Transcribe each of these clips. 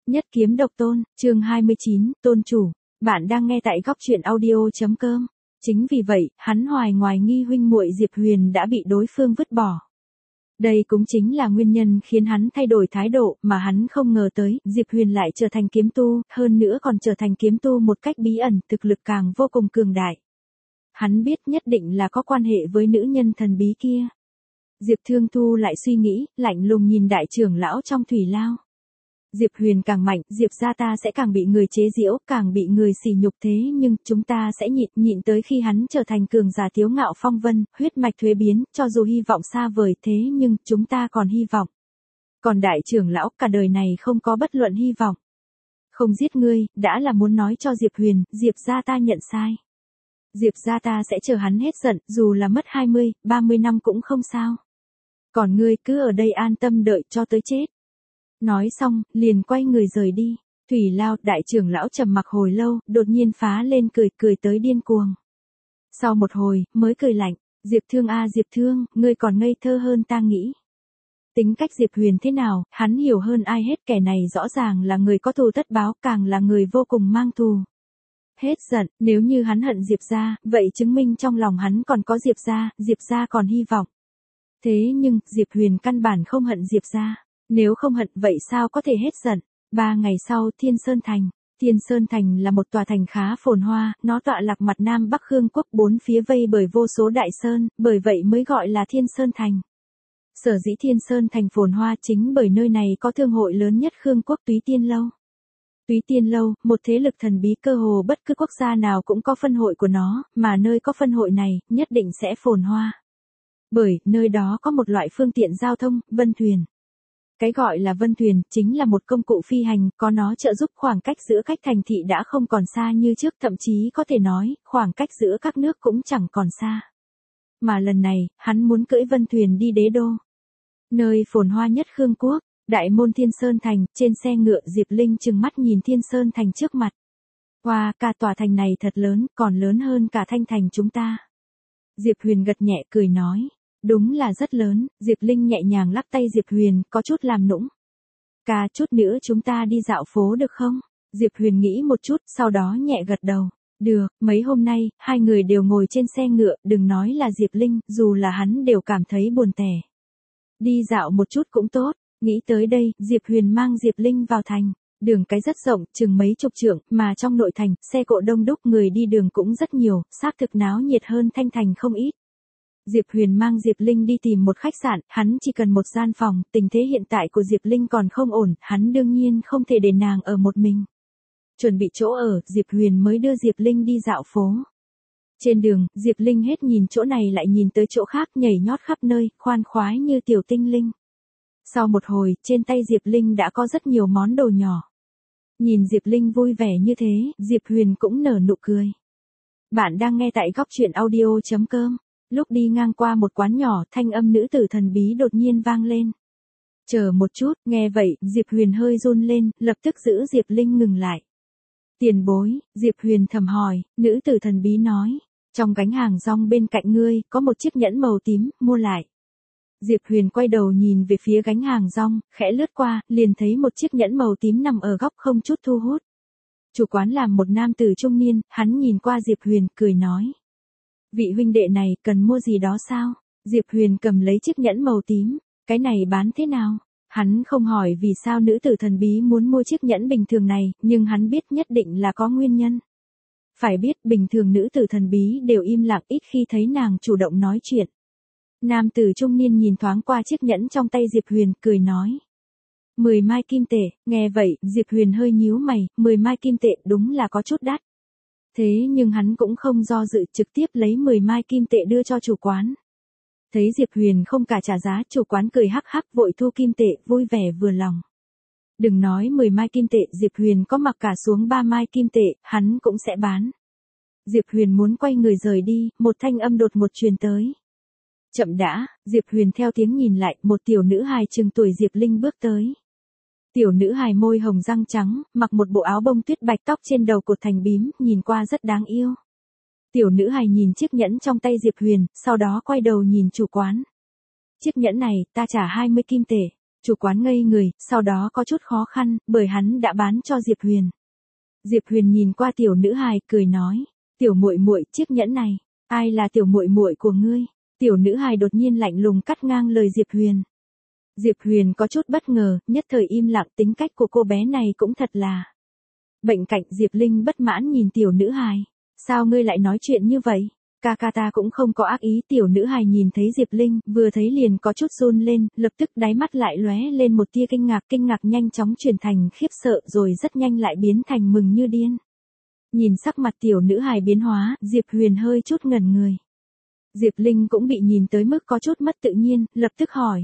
Nhất kiếm độc tôn, chương 29, tôn chủ. Bạn đang nghe tại góc truyện audio.com. Chính vì vậy, hắn hoài nghi huynh muội Diệp Huyền đã bị đối phương vứt bỏ. Đây cũng chính là nguyên nhân khiến hắn thay đổi thái độ mà hắn không ngờ tới, Diệp Huyền lại trở thành kiếm tu, hơn nữa còn trở thành kiếm tu một cách bí ẩn, thực lực càng vô cùng cường đại. Hắn biết nhất định là có quan hệ với nữ nhân thần bí kia. Diệp Thương Thu lại suy nghĩ, lạnh lùng nhìn đại trưởng lão trong thủy lao. Diệp Huyền càng mạnh, Diệp gia ta sẽ càng bị người chế giễu, càng bị người sỉ nhục, thế nhưng chúng ta sẽ nhịn tới khi hắn trở thành cường giả tiếu ngạo phong vân, huyết mạch thuế biến, cho dù hy vọng xa vời thế nhưng chúng ta còn hy vọng. Còn đại trưởng lão cả đời này không có bất luận hy vọng. Không giết ngươi, đã là muốn nói cho Diệp Huyền, Diệp gia ta nhận sai. Diệp gia ta sẽ chờ hắn hết giận, dù là mất 20, 30 năm cũng không sao. Còn ngươi cứ ở đây an tâm đợi cho tới chết. Nói xong, liền quay người rời đi. Thủy lao, đại trưởng lão trầm mặc hồi lâu, đột nhiên phá lên cười tới điên cuồng. Sau một hồi, mới cười lạnh, Diệp Thương a Diệp Thương, ngươi còn ngây thơ hơn ta nghĩ. Tính cách Diệp Huyền thế nào, hắn hiểu hơn ai hết, kẻ này rõ ràng là người có thù tất báo, càng là người vô cùng mang thù. Hết giận, nếu như hắn hận Diệp gia, vậy chứng minh trong lòng hắn còn có Diệp gia còn hy vọng. Thế nhưng, Diệp Huyền căn bản không hận Diệp gia. Nếu không hận vậy sao có thể hết giận. 3 ngày sau, Thiên Sơn Thành. Thiên Sơn Thành là một tòa thành khá phồn hoa, nó tọa lạc mặt Nam Bắc Khương quốc, bốn phía vây bởi vô số đại sơn, bởi vậy mới gọi là Thiên Sơn Thành. Sở dĩ Thiên Sơn Thành phồn hoa chính bởi nơi này có thương hội lớn nhất Khương quốc Túy Tiên Lâu. Túy Tiên Lâu, một thế lực thần bí, cơ hồ bất cứ quốc gia nào cũng có phân hội của nó, mà nơi có phân hội này, nhất định sẽ phồn hoa. Bởi, nơi đó có một loại phương tiện giao thông, vân thuyền. Cái gọi là vân thuyền, chính là một công cụ phi hành, có nó trợ giúp khoảng cách giữa các thành thị đã không còn xa như trước, thậm chí có thể nói, khoảng cách giữa các nước cũng chẳng còn xa. Mà lần này, hắn muốn cưỡi vân thuyền đi đế đô. Nơi phồn hoa nhất Khương quốc, đại môn Thiên Sơn Thành, trên xe ngựa Diệp Linh trừng mắt nhìn Thiên Sơn Thành trước mặt. Wow, cả tòa thành này thật lớn, còn lớn hơn cả Thanh Thành chúng ta. Diệp Huyền gật nhẹ cười nói. Đúng là rất lớn, Diệp Linh nhẹ nhàng lắc tay Diệp Huyền, có chút làm nũng. Ca, chút nữa chúng ta đi dạo phố được không? Diệp Huyền nghĩ một chút, sau đó nhẹ gật đầu. Được, mấy hôm nay, hai người đều ngồi trên xe ngựa, đừng nói là Diệp Linh, dù là hắn đều cảm thấy buồn tẻ. Đi dạo một chút cũng tốt, nghĩ tới đây, Diệp Huyền mang Diệp Linh vào thành. Đường cái rất rộng, chừng mấy chục trượng, mà trong nội thành, xe cộ đông đúc, người đi đường cũng rất nhiều, xác thực náo nhiệt hơn Thanh Thành không ít. Diệp Huyền mang Diệp Linh đi tìm một khách sạn, hắn chỉ cần một gian phòng, tình thế hiện tại của Diệp Linh còn không ổn, hắn đương nhiên không thể để nàng ở một mình. Chuẩn bị chỗ ở, Diệp Huyền mới đưa Diệp Linh đi dạo phố. Trên đường, Diệp Linh hết nhìn chỗ này lại nhìn tới chỗ khác, nhảy nhót khắp nơi, khoan khoái như tiểu tinh linh. Sau một hồi, trên tay Diệp Linh đã có rất nhiều món đồ nhỏ. Nhìn Diệp Linh vui vẻ như thế, Diệp Huyền cũng nở nụ cười. Bạn đang nghe tại góc truyện audio.com. Lúc đi ngang qua một quán nhỏ, thanh âm nữ tử thần bí đột nhiên vang lên. Chờ một chút, nghe vậy, Diệp Huyền hơi run lên, lập tức giữ Diệp Linh ngừng lại. Tiền bối, Diệp Huyền thầm hỏi, nữ tử thần bí nói, trong gánh hàng rong bên cạnh ngươi, có một chiếc nhẫn màu tím, mua lại. Diệp Huyền quay đầu nhìn về phía gánh hàng rong, khẽ lướt qua, liền thấy một chiếc nhẫn màu tím nằm ở góc không chút thu hút. Chủ quán là một nam tử trung niên, hắn nhìn qua Diệp Huyền, cười nói. Vị huynh đệ này, cần mua gì đó sao? Diệp Huyền cầm lấy chiếc nhẫn màu tím, cái này bán thế nào? Hắn không hỏi vì sao nữ tử thần bí muốn mua chiếc nhẫn bình thường này, nhưng hắn biết nhất định là có nguyên nhân. Phải biết, bình thường nữ tử thần bí đều im lặng, ít khi thấy nàng chủ động nói chuyện. Nam tử trung niên nhìn thoáng qua chiếc nhẫn trong tay Diệp Huyền, cười nói. 10 mai kim tệ, nghe vậy, Diệp Huyền hơi nhíu mày, 10 mai kim tệ đúng là có chút đắt. Thế nhưng hắn cũng không do dự, trực tiếp lấy 10 mai kim tệ đưa cho chủ quán. Thấy Diệp Huyền không cả trả giá, chủ quán cười hắc hắc vội thu kim tệ, vui vẻ vừa lòng. Đừng nói 10 mai kim tệ, Diệp Huyền có mặc cả xuống 3 mai kim tệ, hắn cũng sẽ bán. Diệp Huyền muốn quay người rời đi, một thanh âm đột ngột truyền tới. Chậm đã, Diệp Huyền theo tiếng nhìn lại, một tiểu nữ hài chừng tuổi Diệp Linh bước tới. Tiểu nữ hài môi hồng răng trắng, mặc một bộ áo bông tuyết bạch, tóc trên đầu cột thành bím, nhìn qua rất đáng yêu. Tiểu nữ hài nhìn chiếc nhẫn trong tay Diệp Huyền, sau đó quay đầu nhìn chủ quán. Chiếc nhẫn này, ta trả 20 kim tệ. Chủ quán ngây người, sau đó có chút khó khăn, bởi hắn đã bán cho Diệp Huyền. Diệp Huyền nhìn qua tiểu nữ hài, cười nói, tiểu muội muội, chiếc nhẫn này, ai là tiểu muội muội của ngươi? Tiểu nữ hài đột nhiên lạnh lùng cắt ngang lời Diệp Huyền. Diệp Huyền có chút bất ngờ, nhất thời im lặng, tính cách của cô bé này cũng thật là bệnh cạnh. Diệp Linh bất mãn nhìn tiểu nữ hài, sao ngươi lại nói chuyện như vậy? Ca ca ta cũng không có ác ý. Tiểu nữ hài nhìn thấy Diệp Linh, vừa thấy liền có chút run lên, lập tức đáy mắt lại lóe lên một tia kinh ngạc nhanh chóng chuyển thành khiếp sợ rồi rất nhanh lại biến thành mừng như điên. Nhìn sắc mặt tiểu nữ hài biến hóa, Diệp Huyền hơi chút ngẩn người. Diệp Linh cũng bị nhìn tới mức có chút mất tự nhiên, lập tức hỏi.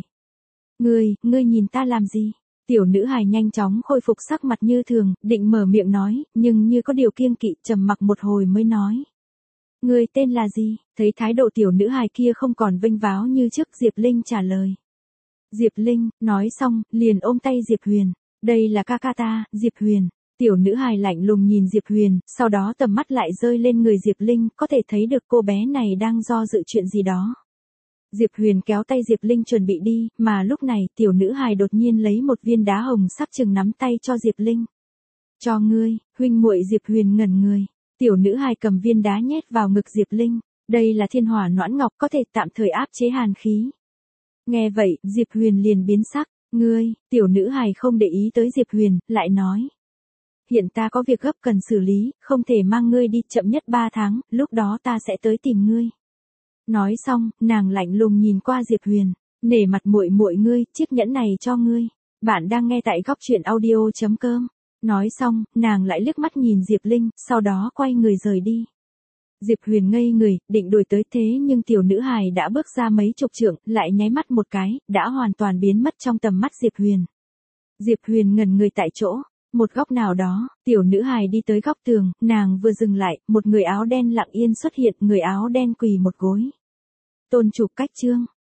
Ngươi nhìn ta làm gì? Tiểu nữ hài nhanh chóng khôi phục sắc mặt như thường, định mở miệng nói, nhưng như có điều kiêng kỵ, trầm mặc một hồi mới nói. Ngươi tên là gì? Thấy thái độ tiểu nữ hài kia không còn vênh váo như trước, Diệp Linh trả lời. Diệp Linh, nói xong, liền ôm tay Diệp Huyền. Đây là ca ca ta, Diệp Huyền. Tiểu nữ hài lạnh lùng nhìn Diệp Huyền, sau đó tầm mắt lại rơi lên người Diệp Linh, có thể thấy được cô bé này đang do dự chuyện gì đó. Diệp Huyền kéo tay Diệp Linh chuẩn bị đi, mà lúc này tiểu nữ hài đột nhiên lấy một viên đá hồng sắp chừng nắm tay cho Diệp Linh. Cho ngươi, huynh muội. Diệp Huyền ngẩn người. Tiểu nữ hài cầm viên đá nhét vào ngực Diệp Linh. Đây là thiên hỏa noãn ngọc, có thể tạm thời áp chế hàn khí. Nghe vậy, Diệp Huyền liền biến sắc. Ngươi, tiểu nữ hài không để ý tới Diệp Huyền, lại nói. Hiện ta có việc gấp cần xử lý, không thể mang ngươi đi, chậm nhất 3 tháng, lúc đó ta sẽ tới tìm ngươi. Nói xong, nàng lạnh lùng nhìn qua Diệp Huyền, nể mặt muội muội ngươi, chiếc nhẫn này cho ngươi. Bạn đang nghe tại góc truyện audio.com. Nói xong, nàng lại liếc mắt nhìn Diệp Linh, sau đó quay người rời đi. Diệp Huyền ngây người, định đuổi tới, thế nhưng tiểu nữ hài đã bước ra mấy chục trượng, lại nháy mắt một cái, đã hoàn toàn biến mất trong tầm mắt Diệp Huyền. Diệp Huyền ngẩn người tại chỗ. Một góc nào đó, tiểu nữ hài đi tới góc tường, nàng vừa dừng lại, một người áo đen lặng yên xuất hiện, người áo đen quỳ một gối. Tôn chủ cách chương.